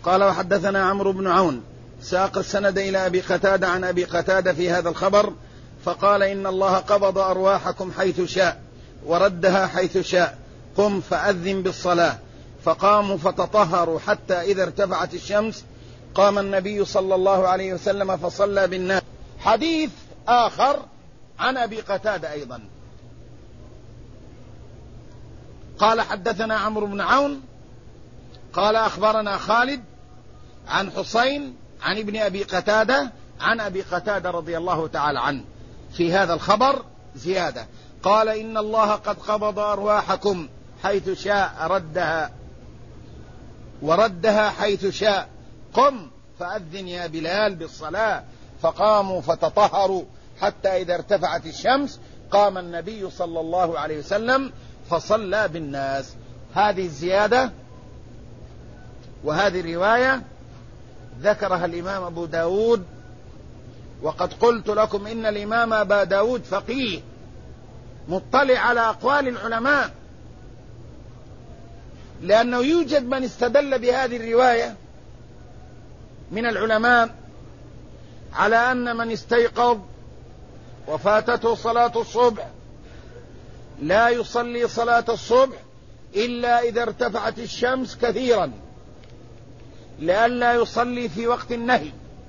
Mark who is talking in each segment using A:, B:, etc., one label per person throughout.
A: قال وحدثنا عمرو بن عون ساق السند إلى أبي قتادة عن أبي قتادة في هذا الخبر فقال إن الله قبض أرواحكم حيث شاء وردها حيث شاء، قم فأذن بالصلاة. فقاموا فتطهروا حتى إذا ارتفعت الشمس قام النبي صلى الله عليه وسلم فصلى بالناس. حديث آخر عن أبي قتادة أيضا قال حدثنا عمرو بن عون قال أخبرنا خالد عن حسين عن ابن أبي قتادة عن أبي قتادة رضي الله تعالى عنه. في هذا الخبر زيادة، قال إن الله قد قبض أرواحكم حيث شاء وردها حيث شاء، قم فأذن يا بلال بالصلاة. فقاموا فتطهروا حتى إذا ارتفعت الشمس قام النبي صلى الله عليه وسلم فصلى بالناس. هذه الزيادة وهذه الرواية ذكرها الإمام أبو داود، وقد قلت لكم إن الإمام أبا داود فقيه مطلع على أقوال العلماء، لأنه يوجد من استدل بهذه الرواية من العلماء على أن من استيقظ وفاتته صلاة الصبح لا يصلي صلاة الصبح إلا إذا ارتفعت الشمس كثيرا، لئلا يصلي في وقت النهي.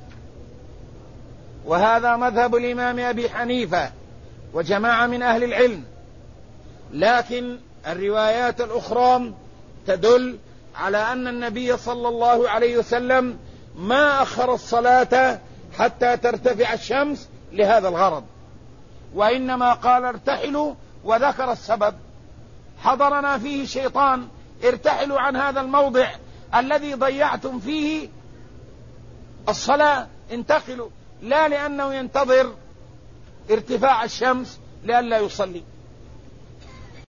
A: وهذا مذهب الإمام أبي حنيفة وجماعة من أهل العلم، لكن الروايات الأخرى تدل على أن النبي صلى الله عليه وسلم ما أخر الصلاة حتى ترتفع الشمس لهذا الغرض، وإنما قال ارتحلوا وذكر السبب. حضرنا فيه شيطان، ارتحلوا عن هذا الموضع الذي ضيعتم فيه الصلاة، انتقلوا، لا لأنه ينتظر ارتفاع الشمس لئلا يصلي.